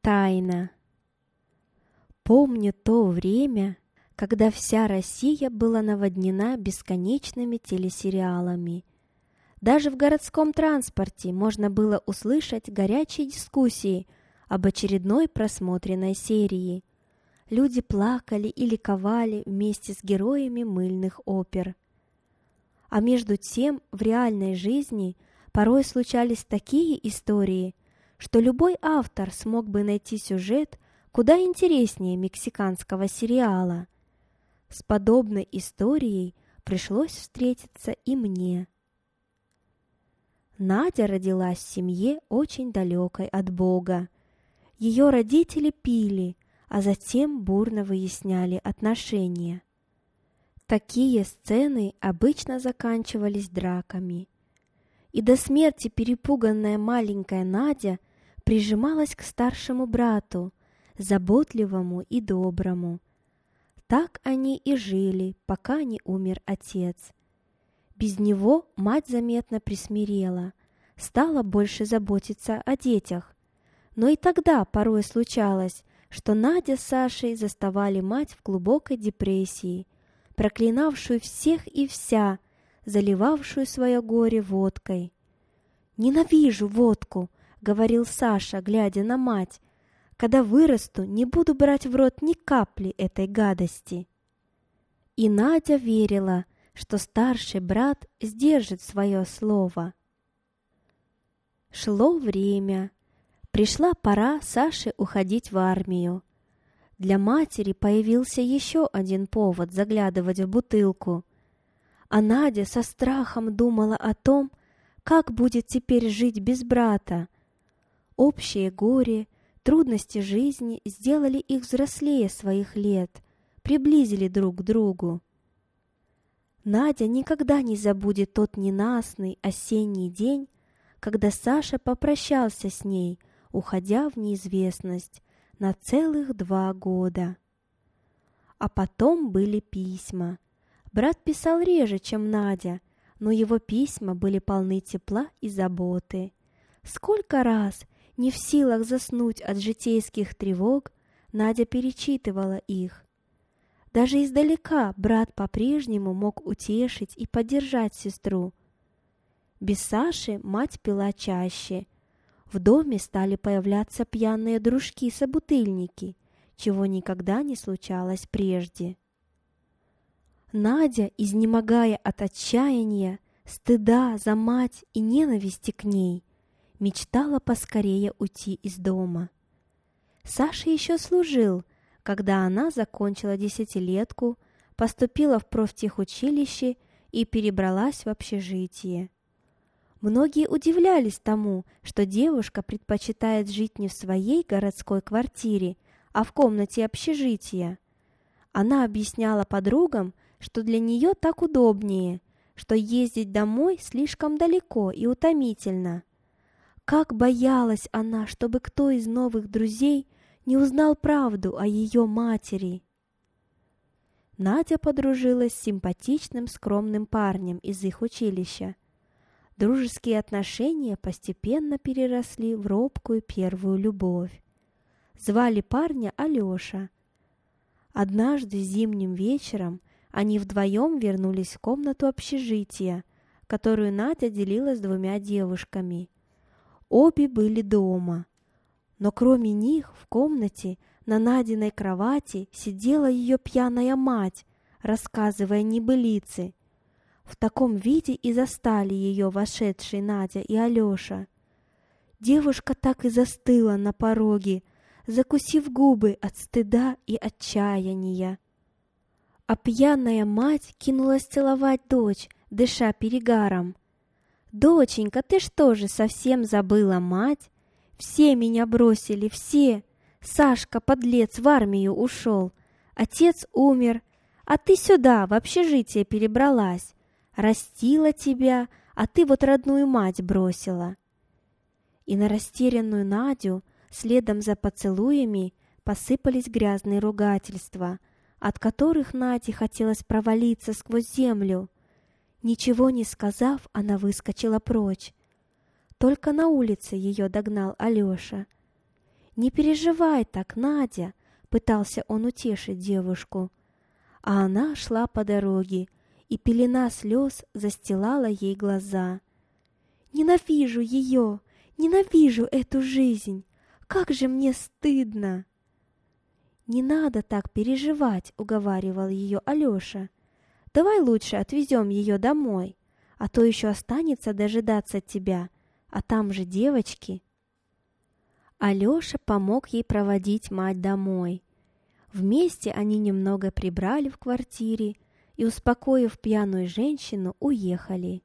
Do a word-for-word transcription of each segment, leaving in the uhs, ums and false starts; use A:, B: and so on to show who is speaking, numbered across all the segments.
A: Тайна. Помню то время, когда вся Россия была наводнена бесконечными телесериалами. Даже в городском транспорте можно было услышать горячие дискуссии об очередной просмотренной серии. Люди плакали и ликовали вместе с героями мыльных опер. А между тем в реальной жизни порой случались такие истории, что любой автор смог бы найти сюжет куда интереснее мексиканского сериала. С подобной историей пришлось встретиться и мне. Надя родилась в семье очень далекой от Бога. Ее родители пили, а затем бурно выясняли отношения. Такие сцены обычно заканчивались драками. И до смерти перепуганная маленькая Надя прижималась к старшему брату, заботливому и доброму. Так они и жили, пока не умер отец. Без него мать заметно присмирела, стала больше заботиться о детях. Но и тогда порой случалось, что Надя с Сашей заставали мать в глубокой депрессии, проклинавшую всех и вся, заливавшую свое горе водкой. «Ненавижу водку», — говорил Саша, глядя на мать. «Когда вырасту, не буду брать в рот ни капли этой гадости». И Надя верила, что старший брат сдержит свое слово. Шло время. Пришла пора Саше уходить в армию. Для матери появился еще один повод заглядывать в бутылку. А Надя со страхом думала о том, как будет теперь жить без брата. Общее горе, трудности жизни сделали их взрослее своих лет, приблизили друг к другу. Надя никогда не забудет тот ненастный осенний день, когда Саша попрощался с ней, уходя в неизвестность на целых два года. А потом были письма. Брат писал реже, чем Надя, но его письма были полны тепла и заботы. Сколько раз, не в силах заснуть от житейских тревог, Надя перечитывала их. Даже издалека брат по-прежнему мог утешить и поддержать сестру. Без Саши мать пила чаще. В доме стали появляться пьяные дружки-собутыльники, чего никогда не случалось прежде. Надя, изнемогая от отчаяния, стыда за мать и ненависти к ней, мечтала поскорее уйти из дома. Саша еще служил, когда она закончила десятилетку, поступила в профтехучилище и перебралась в общежитие. Многие удивлялись тому, что девушка предпочитает жить не в своей городской квартире, а в комнате общежития. Она объясняла подругам, что для нее так удобнее, что ездить домой слишком далеко и утомительно. Как боялась она, чтобы кто из новых друзей не узнал правду о ее матери. Надя подружилась с симпатичным, скромным парнем из их училища. Дружеские отношения постепенно переросли в робкую первую любовь. Звали парня Алеша. Однажды зимним вечером они вдвоем вернулись в комнату общежития, которую Надя делила с двумя девушками. Обе были дома, но кроме них в комнате на Надиной кровати сидела ее пьяная мать, рассказывая небылицы. В таком виде и застали ее вошедшие Надя и Алеша. Девушка так и застыла на пороге, закусив губы от стыда и отчаяния. А пьяная мать кинулась целовать дочь, дыша перегаром. «Доченька, ты что же, совсем забыла мать? Все меня бросили, все! Сашка, подлец, в армию ушел. Отец умер, а ты сюда, в общежитие перебралась. Растила тебя, а ты вот родную мать бросила». И на растерянную Надю следом за поцелуями посыпались грязные ругательства, от которых Наде хотелось провалиться сквозь землю. Ничего не сказав, она выскочила прочь. Только на улице ее догнал Алеша. «Не переживай так, Надя», — пытался он утешить девушку. А она шла по дороге, и пелена слез застилала ей глаза. «Ненавижу ее! Ненавижу эту жизнь! Как же мне стыдно!» «Не надо так переживать», — уговаривал ее Алеша. «Давай лучше отвезем ее домой, а то еще останется дожидаться тебя, а там же девочки». Алеша помог ей проводить мать домой. Вместе они немного прибрали в квартире и, успокоив пьяную женщину, уехали.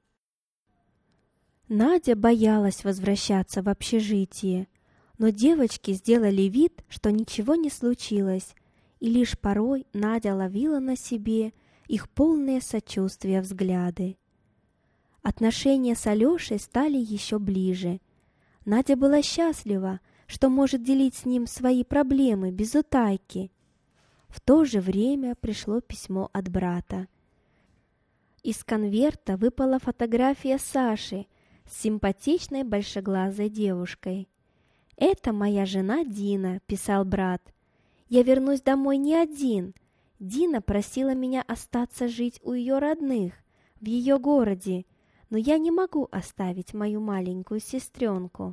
A: Надя боялась возвращаться в общежитие, но девочки сделали вид, что ничего не случилось, и лишь порой Надя ловила на себе их полные сочувствия взгляды. Отношения с Алешей стали еще ближе. Надя была счастлива, что может делить с ним свои проблемы без утайки. В то же время пришло письмо от брата. Из конверта выпала фотография Саши с симпатичной большеглазой девушкой. «Это моя жена Дина», — писал брат. «Я вернусь домой не один. Дина просила меня остаться жить у ее родных, в ее городе, но я не могу оставить мою маленькую сестренку».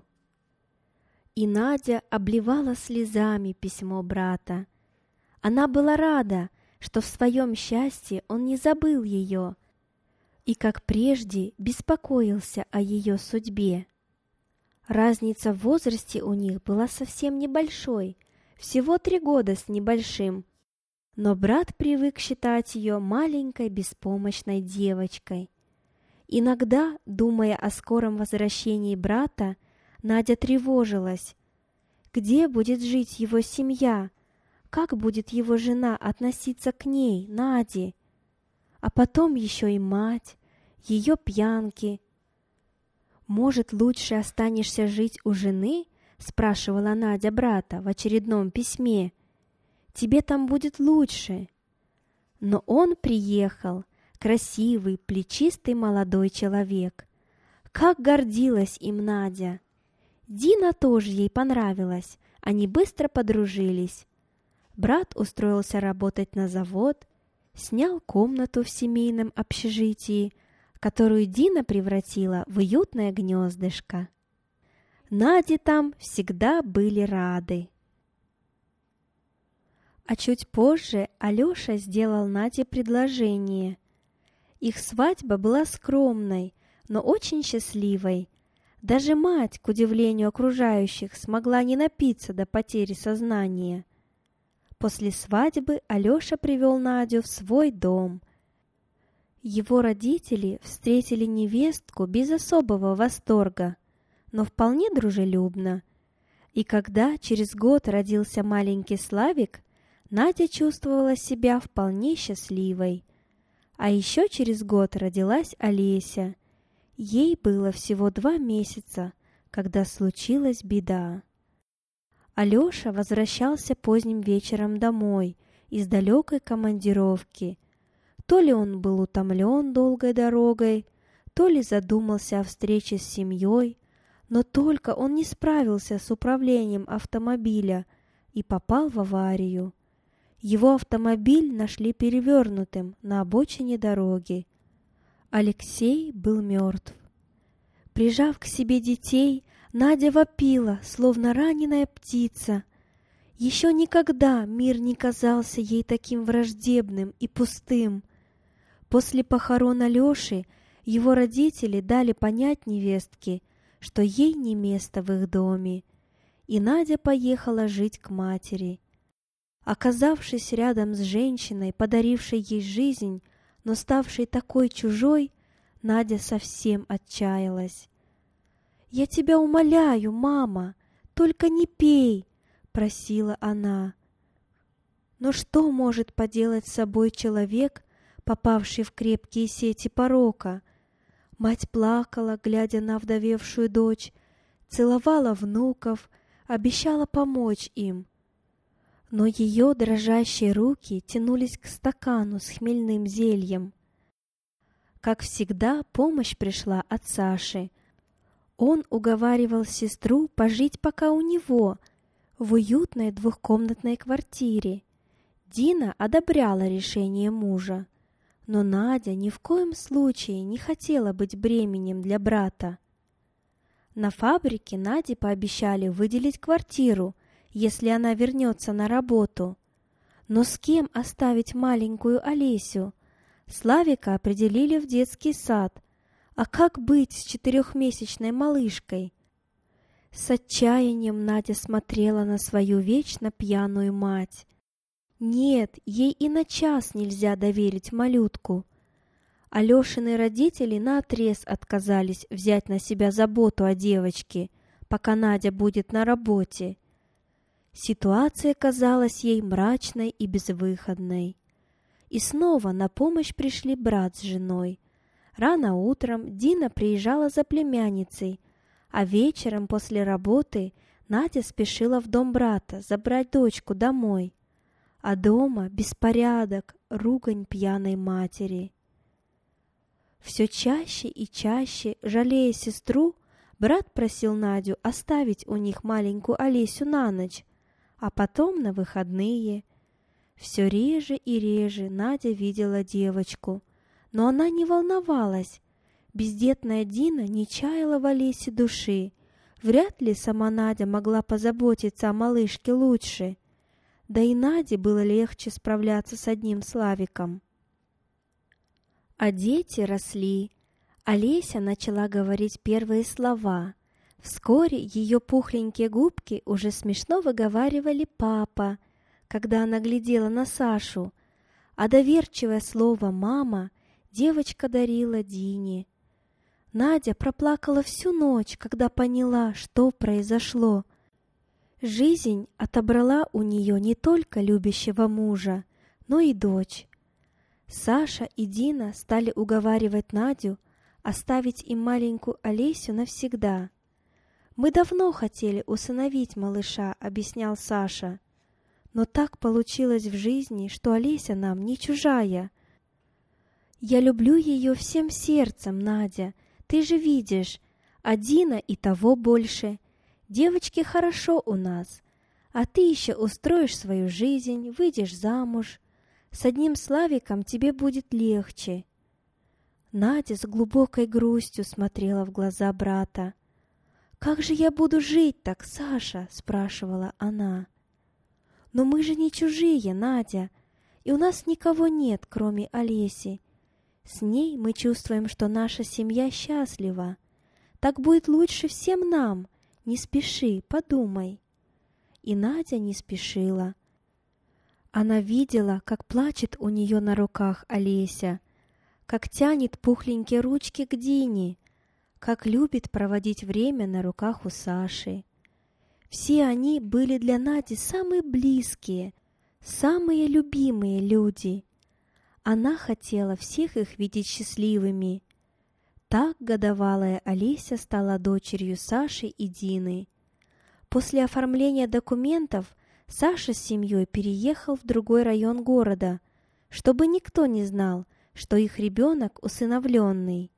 A: И Надя обливала слезами письмо брата. Она была рада, что в своем счастье он не забыл ее и, как прежде, беспокоился о ее судьбе. Разница в возрасте у них была совсем небольшой, всего три года с небольшим, но брат привык считать ее маленькой беспомощной девочкой. Иногда, думая о скором возвращении брата, Надя тревожилась. Где будет жить его семья? Как будет его жена относиться к ней, Наде? А потом еще и мать, ее пьянки. «Может, лучше останешься жить у жены?» — спрашивала Надя брата в очередном письме. «Тебе там будет лучше». Но он приехал, красивый, плечистый молодой человек. Как гордилась им Надя! Дина тоже ей понравилась, они быстро подружились. Брат устроился работать на завод, снял комнату в семейном общежитии, которую Дина превратила в уютное гнездышко. Наде там всегда были рады. А чуть позже Алеша сделал Наде предложение. Их свадьба была скромной, но очень счастливой. Даже мать, к удивлению окружающих, смогла не напиться до потери сознания. После свадьбы Алеша привел Надю в свой дом. Его родители встретили невестку без особого восторга, но вполне дружелюбно. И когда через год родился маленький Славик, Надя чувствовала себя вполне счастливой. А еще через год родилась Олеся. Ей было всего два месяца, когда случилась беда. Алеша возвращался поздним вечером домой из далекой командировки. То ли он был утомлен долгой дорогой, то ли задумался о встрече с семьей, но только он не справился с управлением автомобиля и попал в аварию. Его автомобиль нашли перевернутым на обочине дороги. Алексей был мертв. Прижав к себе детей, Надя вопила, словно раненая птица. Еще никогда мир не казался ей таким враждебным и пустым. После похорон Алеши его родители дали понять невестке, что ей не место в их доме, и Надя поехала жить к матери. Оказавшись рядом с женщиной, подарившей ей жизнь, но ставшей такой чужой, Надя совсем отчаялась. «Я тебя умоляю, мама, только не пей!» — просила она. Но что может поделать с собой человек, попавший в крепкие сети порока? Мать плакала, глядя на вдовевшую дочь, целовала внуков, обещала помочь им. Но ее дрожащие руки тянулись к стакану с хмельным зельем. Как всегда, помощь пришла от Саши. Он уговаривал сестру пожить пока у него. в уютной двухкомнатной квартире. Дина одобряла решение мужа, но Надя ни в коем случае не хотела быть бременем для брата. На фабрике Наде пообещали выделить квартиру, если она вернется на работу. Но с кем оставить маленькую Олесю? Славика определили в детский сад. А как быть с четырехмесячной малышкой? С отчаянием Надя смотрела на свою вечно пьяную мать. Нет, ей и на час нельзя доверить малютку. Алешины родители наотрез отказались взять на себя заботу о девочке, пока Надя будет на работе. Ситуация казалась ей мрачной и безвыходной. И снова на помощь пришли брат с женой. Рано утром Дина приезжала за племянницей, а вечером после работы Надя спешила в дом брата забрать дочку домой. А дома беспорядок, ругань пьяной матери. Все чаще и чаще, жалея сестру, брат просил Надю оставить у них маленькую Олесю на ночь, а потом на выходные. Все реже и реже Надя видела девочку, но она не волновалась. Бездетная Дина не чаяла в Олесе души. Вряд ли сама Надя могла позаботиться о малышке лучше. Да и Наде было легче справляться с одним Славиком. А дети росли. Олеся начала говорить первые слова. Вскоре ее пухленькие губки уже смешно выговаривали «папа», когда она глядела на Сашу, а доверчивое слово «мама» девочка дарила Дине. Надя проплакала всю ночь, когда поняла, что произошло. Жизнь отобрала у нее не только любящего мужа, но и дочь. Саша и Дина стали уговаривать Надю оставить им маленькую Олесю навсегда. «Мы давно хотели усыновить малыша», — объяснял Саша. «Но так получилось в жизни, что Олеся нам не чужая. Я люблю ее всем сердцем, Надя, ты же видишь, а Дина и того больше. Девочке хорошо у нас, а ты еще устроишь свою жизнь, выйдешь замуж. С одним Славиком тебе будет легче». Надя с глубокой грустью смотрела в глаза брата. «Как же я буду жить так, Саша?» — спрашивала она. «Но мы же не чужие, Надя, и у нас никого нет, кроме Олеси. С ней мы чувствуем, что наша семья счастлива. Так будет лучше всем нам. Не спеши, подумай». И Надя не спешила. Она видела, как плачет у нее на руках Олеся, как тянет пухленькие ручки к Дине, как любит проводить время на руках у Саши. Все они были для Нади самые близкие, самые любимые люди. Она хотела всех их видеть счастливыми. Так годовалая Олеся стала дочерью Саши и Дины. После оформления документов Саша с семьей переехал в другой район города, чтобы никто не знал, что их ребенок усыновленный.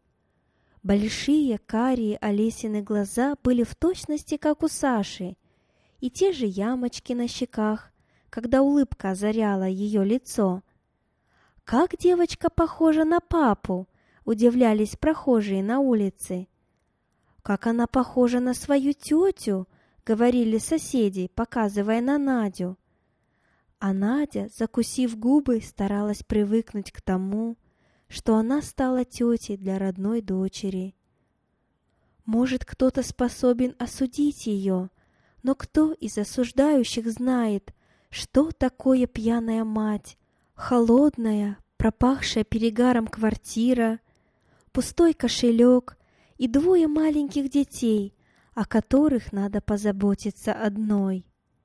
A: Большие карие Олесины глаза были в точности, как у Саши, и те же ямочки на щеках, когда улыбка озаряла ее лицо. «Как девочка похожа на папу!» — удивлялись прохожие на улице. «Как она похожа на свою тетю!» — говорили соседи, показывая на Надю. А Надя, закусив губы, старалась привыкнуть к тому, что она стала тетей для родной дочери. Может, кто-то способен осудить ее, но кто из осуждающих знает, что такое пьяная мать, холодная, пропахшая перегаром квартира, пустой кошелек и двое маленьких детей, о которых надо позаботиться одной.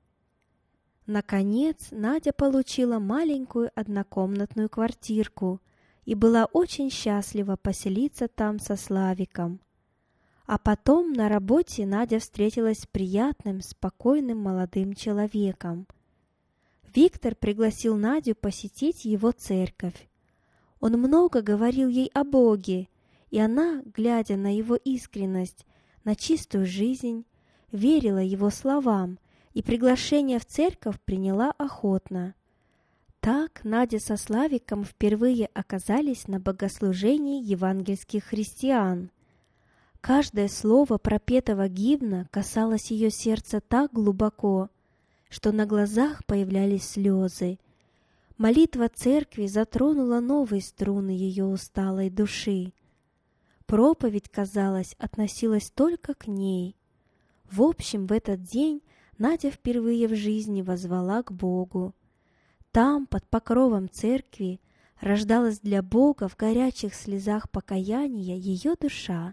A: Наконец, Надя получила маленькую однокомнатную квартирку и была очень счастлива поселиться там со Славиком. А потом на работе Надя встретилась с приятным, спокойным молодым человеком. Виктор пригласил Надю посетить его церковь. Он много говорил ей о Боге, и она, глядя на его искренность, на чистую жизнь, верила его словам, и приглашение в церковь приняла охотно. Так Надя со Славиком впервые оказались на богослужении евангельских христиан. Каждое слово пропетого гимна касалось ее сердца так глубоко, что на глазах появлялись слезы. Молитва церкви затронула новые струны ее усталой души. Проповедь, казалось, относилась только к ней. В общем, в этот день Надя впервые в жизни воззвала к Богу. Там, под покровом церкви, рождалась для Бога в горячих слезах покаяния ее душа.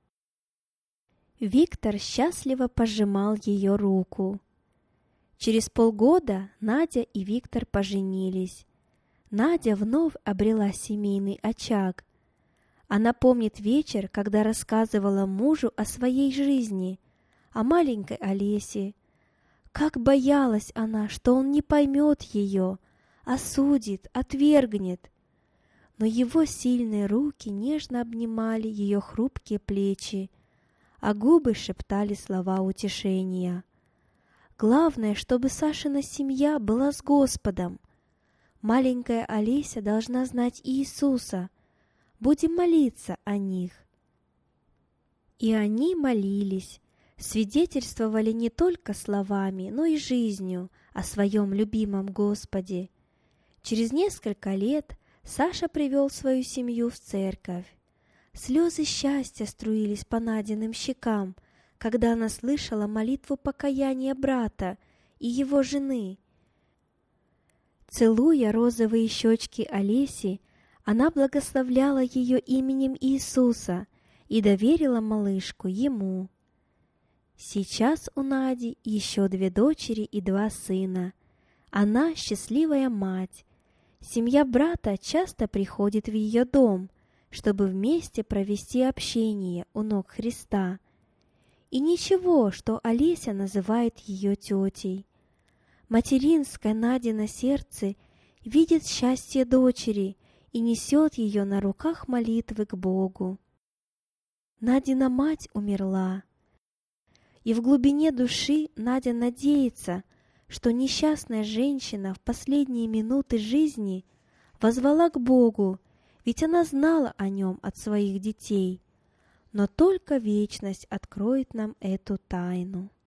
A: Виктор счастливо пожимал ее руку. Через полгода Надя и Виктор поженились. Надя вновь обрела семейный очаг. Она помнит вечер, когда рассказывала мужу о своей жизни, о маленькой Олесе. Как боялась она, что он не поймет ее, осудит, отвергнет. Но его сильные руки нежно обнимали ее хрупкие плечи, а губы шептали слова утешения. Главное, чтобы Сашина семья была с Господом. Маленькая Олеся должна знать Иисуса. Будем молиться о них. И они молились, свидетельствовали не только словами, но и жизнью о своем любимом Господе. Через несколько лет Саша привел свою семью в церковь. Слезы счастья струились по Надиным щекам, когда она слышала молитву покаяния брата и его жены. Целуя розовые щечки Олеси, она благословляла ее именем Иисуса и доверила малышку ему. Сейчас у Нади еще две дочери и два сына. Она счастливая мать. Семья брата часто приходит в ее дом, чтобы вместе провести общение у ног Христа. И ничего, что Олеся называет ее тетей. Материнское Надино сердце видит счастье дочери и несет ее на руках молитвы к Богу. Надина мать умерла. И в глубине души Надя надеется, что несчастная женщина в последние минуты жизни воззвала к Богу, ведь она знала о нем от своих детей. Но только вечность откроет нам эту тайну.